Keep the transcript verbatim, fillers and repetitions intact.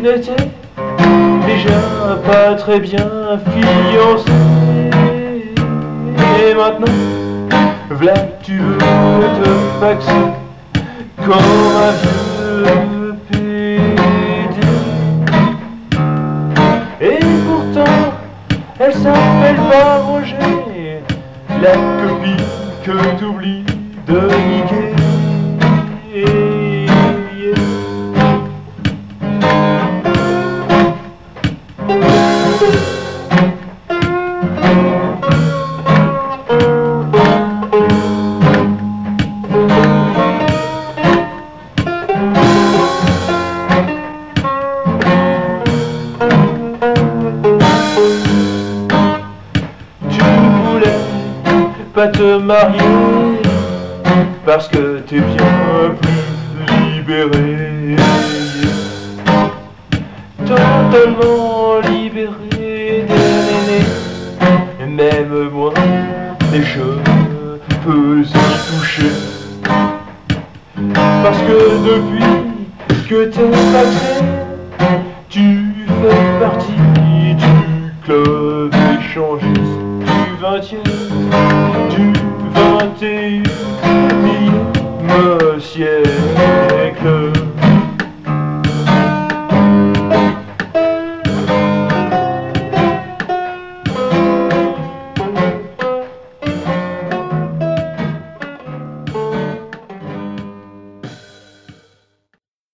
n'était déjà pas très bien fiancé. Et maintenant, v'là que tu veux te faxer comme un vieux pédé. Et pourtant, elle s'appelle pas Roger, la copine que t'oublies de niquer. Pas te marier parce que t'es bien plus libéré, totalement libéré des nénés, même moi les cheveux peux y toucher, parce que depuis que t'es passé, tu fais partie du club échangiste du vingtième, du vingt et unième siècle.